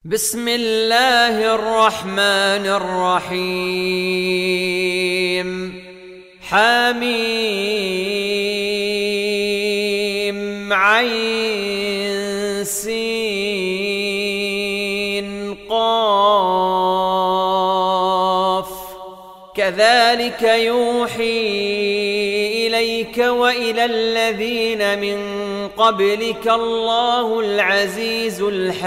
بسم الله الرحمن الرحيم حميم عين سين قاف كذلك يوحي إليك وإلى الذين من قبلك الله العزيز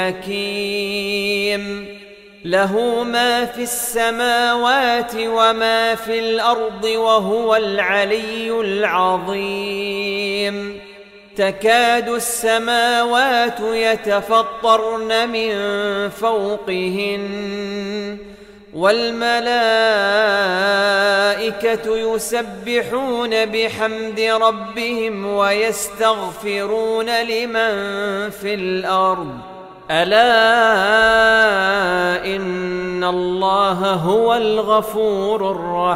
الحكيم له ما في السماوات وما في الأرض وهو العلي العظيم تكاد السماوات يتفطرن من فوقهن والملائكة يسبحون بحمد ربهم ويستغفرون لمن في الأرض ألا إن الله هو الغفور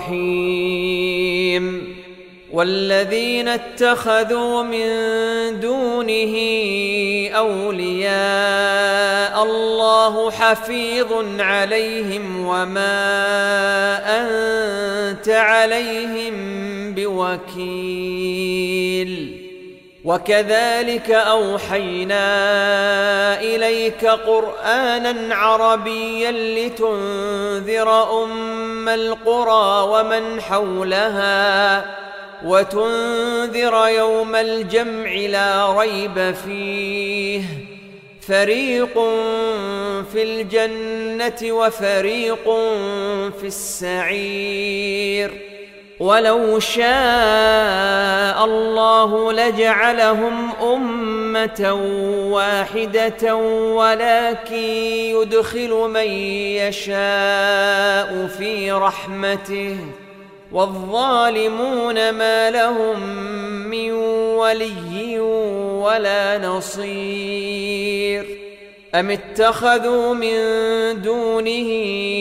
الرحيم والذين اتخذوا من دونه أولياء الله حفيظ عليهم وما أنت عليهم بوكيل وكذلك أوحينا إليك قرآنا عربيا لتنذر أم القرى ومن حولها وتنذر يوم الجمع لا ريب فيه فريق في الجنة وفريق في السعير ولو شاء الله لجعلهم أمة واحدة ولكن يدخل من يشاء في رحمته والظالمون ما لهم من ولي ولا نصير أم اتخذوا من دونه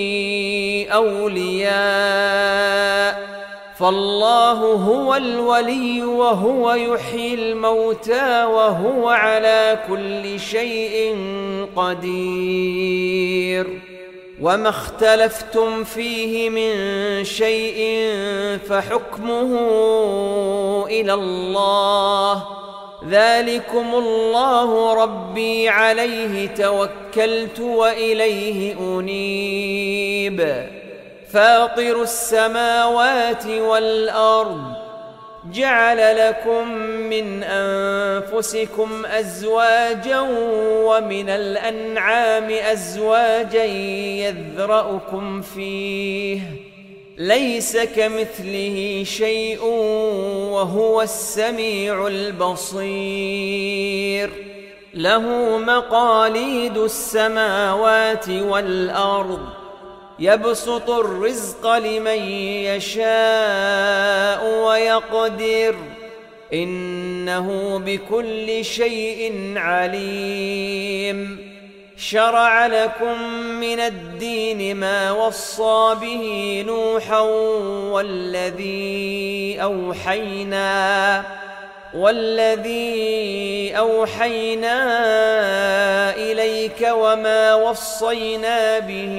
أولياء فالله هو الولي وهو يحيي الموتى وهو على كل شيء قدير وما اختلفتم فيه من شيء فحكمه إلى الله ذلكم الله ربي عليه توكلت وإليه أنيب فاطر السماوات والأرض جعل لكم من أنفسكم أزواجا ومن الأنعام أزواجا يذرأكم فيه ليس كمثله شيء وهو السميع البصير له مقاليد السماوات والأرض يبسط الرزق لمن يشاء ويقدر إنه بكل شيء عليم شرع لكم من الدين ما وصى به نوحا والذي أوحينا إليك وما وصينا به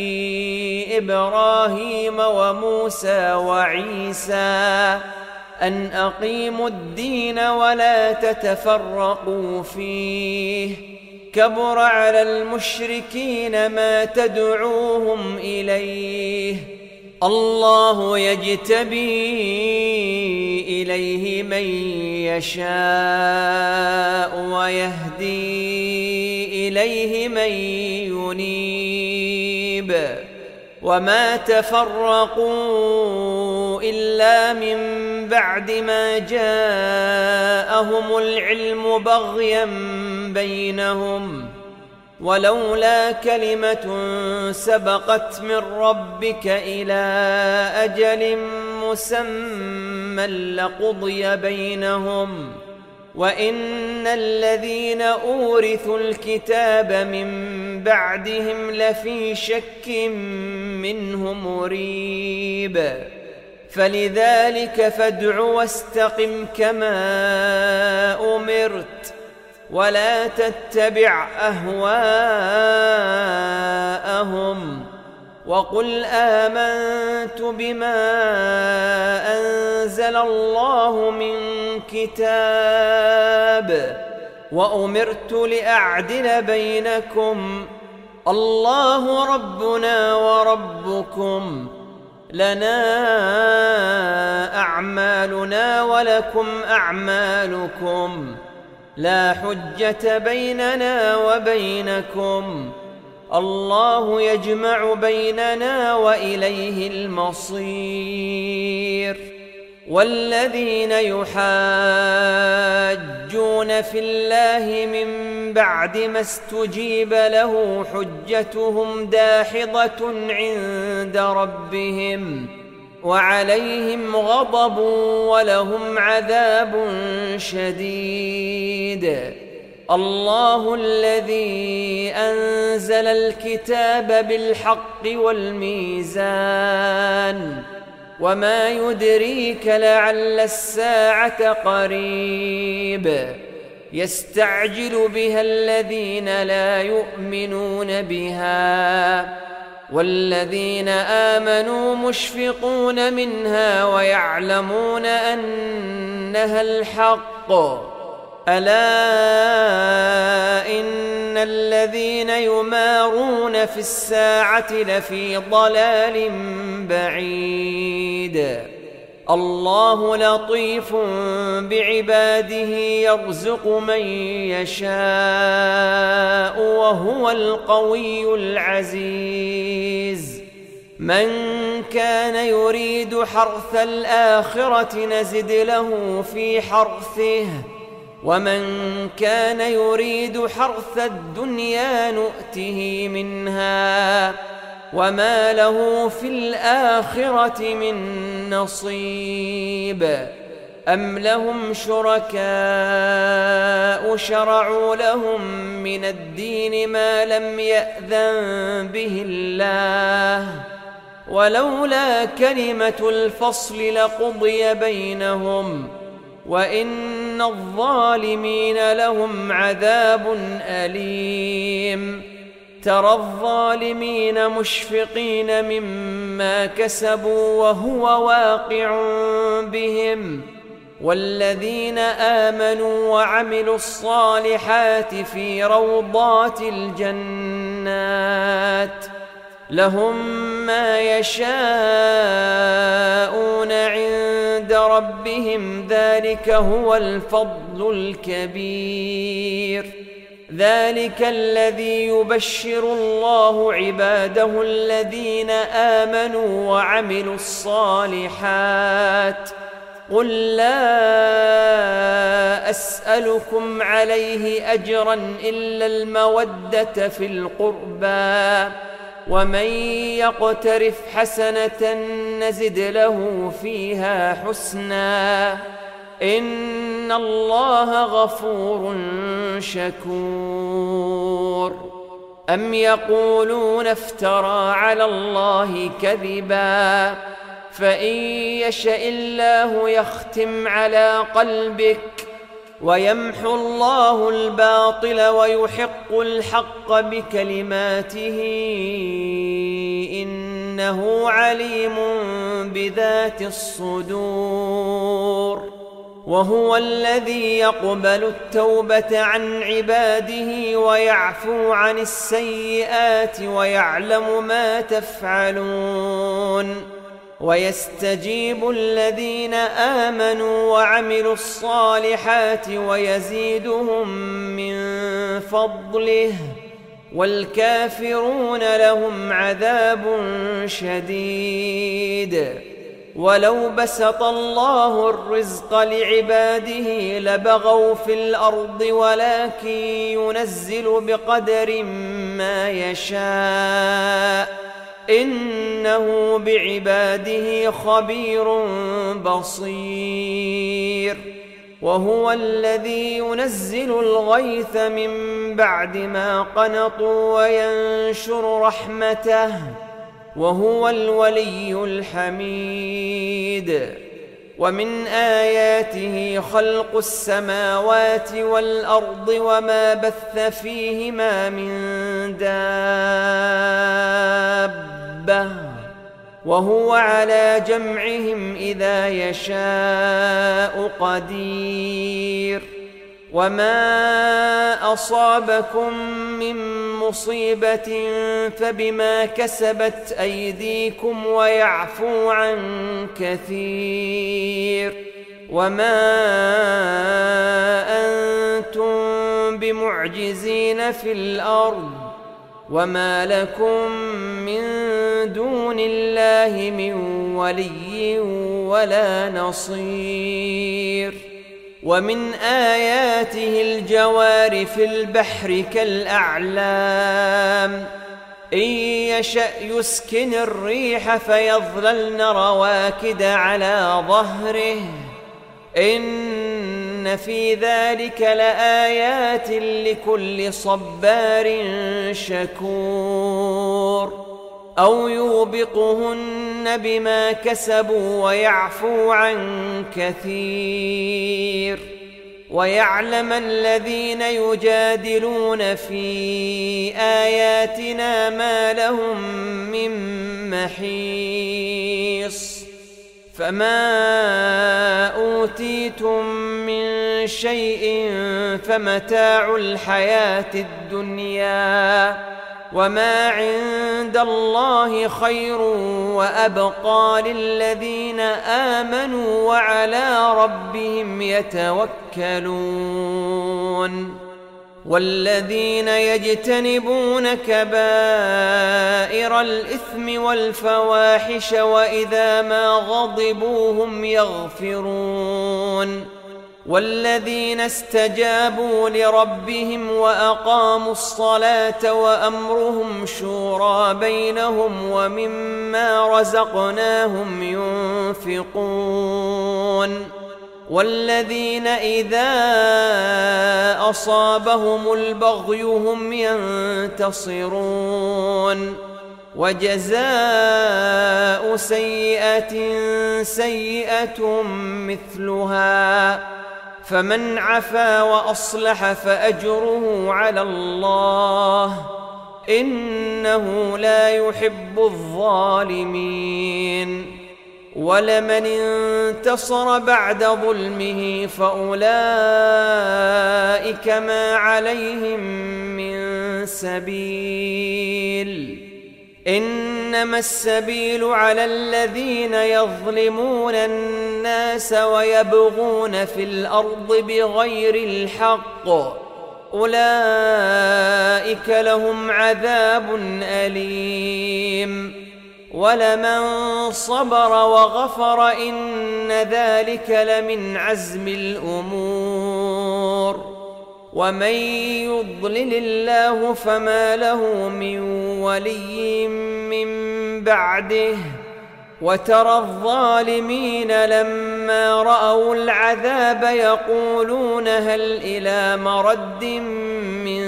إبراهيم وموسى وعيسى أن أقيموا الدين ولا تتفرقوا فيه كبر على المشركين ما تدعوهم إليه الله يجتبي إليه من يشاء ويهدي إليه من ينيب وما تفرقوا إلا من بعد ما جاءهم العلم بغيا بينهم ولولا كلمة سبقت من ربك إلى أجل مسمى لقضي بينهم وإن الذين أورثوا الكتاب من بعدهم لفي شك منه مريب فلذلك فادع واستقم كما أمرت ولا تتبع أهواءهم وقل آمنت بما أنزل الله من كتاب وأمرت لأعدل بينكم الله ربنا وربكم لنا أعمالنا ولكم أعمالكم لا حجة بيننا وبينكم الله يجمع بيننا وإليه المصير والذين يحاجون في الله من بعد ما استجيب له حجتهم داحضة عند ربهم وعليهم غضب ولهم عذاب شديد الله الذي أنزل الكتاب بالحق والميزان وما يدريك لعل الساعة قريب يستعجل بها الذين لا يؤمنون بها والذين آمنوا مشفقون منها ويعلمون أنها الحق ألا إن الذين يمارون في الساعة لفي ضلال بعيد الله لطيف بعباده يرزق من يشاء وهو القوي العزيز من كان يريد حرث الآخرة نزد له في حرثه ومن كان يريد حرث الدنيا نؤته منها وما له في الآخرة من نصيب أم لهم شركاء شرعوا لهم من الدين ما لم يأذن به الله ولولا كلمة الفصل لقضي بينهم وإن الظالمين لهم عذاب أليم ترى الظالمين مشفقين مما كسبوا وهو واقع بهم والذين آمنوا وعملوا الصالحات في روضات الجنات لهم ما يشاءون عند ربهم ذلك هو الفضل الكبير ذلك الذي يبشر الله عباده الذين آمنوا وعملوا الصالحات قل لا أسألكم عليه أجرا إلا المودة في القربى ومن يقترف حسنة نزد له فيها حسنا إن الله غفور شكور أم يقولون افترى على الله كذبا فإن يشأ الله يختم على قلبك ويمحو الله الباطل ويحق الحق بكلماته إنه عليم بذات الصدور وهو الذي يقبل التوبة عن عباده ويعفو عن السيئات ويعلم ما تفعلون ويستجيب الذين آمنوا وعملوا الصالحات ويزيدهم من فضله والكافرون لهم عذاب شديد ولو بسط الله الرزق لعباده لبغوا في الأرض ولكن ينزل بقدر ما يشاء إنه بعباده خبير بصير وهو الذي ينزل الغيث من بعد ما قنطوا وينشر رحمته وهو الولي الحميد ومن آياته خلق السماوات والأرض وما بث فيهما من دابة دَابَّةٍ وهو على جمعهم إذا يشاء قدير وما أصابكم من مصيبة فبما كسبت أيديكم ويعفو عن كثير وما أنتم بمعجزين في الأرض وما لكم من دون الله من ولي ولا نصير ومن آياته الجوار في البحر كالأعلام إن يشأ يسكن الريح فيظللن رواكد على ظهره إن في ذلك لآيات لكل صبار شكور أو يوبقهن بما كسبوا ويعفو عن كثير ويعلم الذين يجادلون في آياتنا ما لهم من محيص فما أوتيتم من شيء فمتاع الحياة الدنيا وما عند الله خير وأبقى للذين آمنوا وعلى ربهم يتوكلون والذين يجتنبون كبائر الإثم والفواحش وإذا ما غضبوا هم يغفرون والذين استجابوا لربهم وأقاموا الصلاة وأمرهم شورى بينهم ومما رزقناهم ينفقون والذين إذا أصابهم البغي هم ينتصرون وجزاء سيئة سيئة مثلها فمن عفا وأصلح فأجره على الله إنه لا يحب الظالمين ولمن انتصر بعد ظلمه فأولئك ما عليهم من سبيل إنما السبيل على الذين يظلمون الناس ويبغون في الأرض بغير الحق أولئك لهم عذاب أليم ولمن صبر وغفر إن ذلك لمن عزم الأمور ومن يضلل الله فما له من ولي من بعده وترى الظالمين لما رأوا العذاب يقولون هل إلى مرد من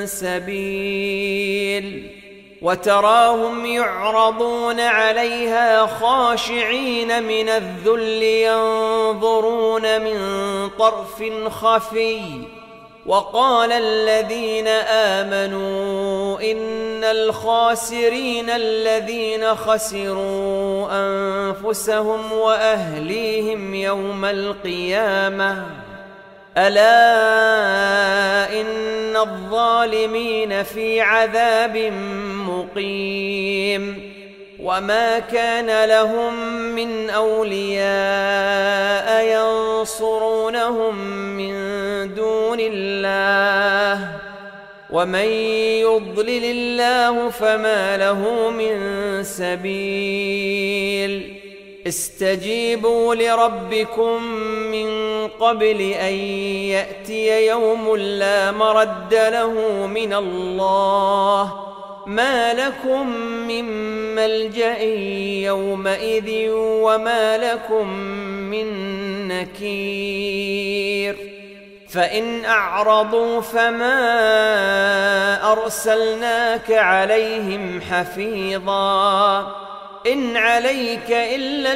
سبيل وتراهم يعرضون عليها خاشعين من الذل ينظرون من طرف خفي وقال الذين آمنوا إن الخاسرين الذين خسروا أنفسهم وأهليهم يوم القيامة ألا إن الظالمين في عذاب مقيم وما كان لهم من أولياء ينصرونهم من دون الله ومن يضلل الله فما له من سبيل استجيبوا لربكم من قبل أن يأتي يوم لا مرد له من الله ما لكم من ملجأ يومئذ وما لكم من نكير فإن أعرضوا فما أرسلناك عليهم حفيظا إن عليك إلا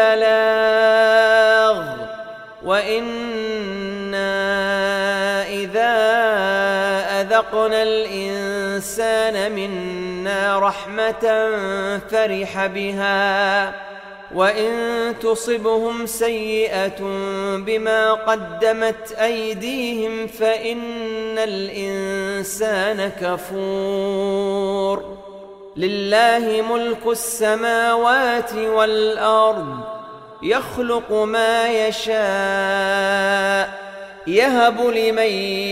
البلاغ وإنا إذا أذقنا الإنسان منا رحمة فرح بها وإن تصبهم سيئة بما قدمت أيديهم فإن الإنسان كفور. لله ملك السماوات والأرض يخلق ما يشاء يهب لمن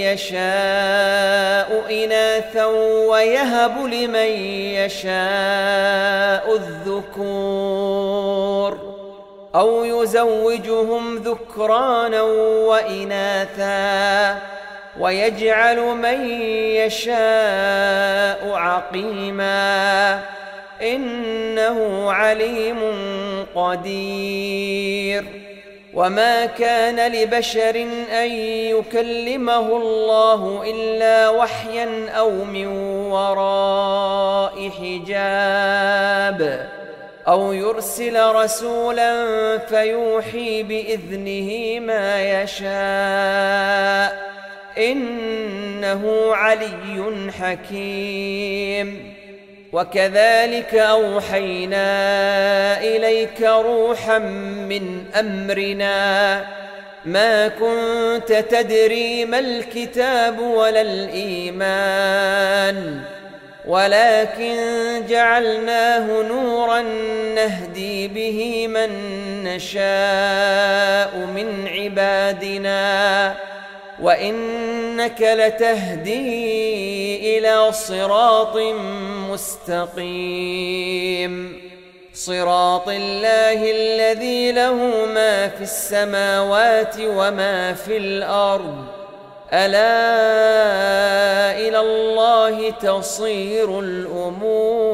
يشاء إناثا ويهب لمن يشاء الذكور أو يزوجهم ذكرانا وإناثا ويجعل من يشاء عقيما إنه عليم قدير. وما كان لبشر أن يكلمه الله إلا وحيا أو من وراء حجاب أو يرسل رسولا فيوحي بإذنه ما يشاء إنه علي حكيم. وكذلك أوحينا إليك روحا من أمرنا ما كنت تدري ما الكتاب ولا الإيمان ولكن جعلناه نورا نهدي به من نشاء من عبادنا وإنك لتهدي إلى صراط مستقيم صراط الله الذي له ما في السماوات وما في الأرض ألا إلى الله تصير الأمور.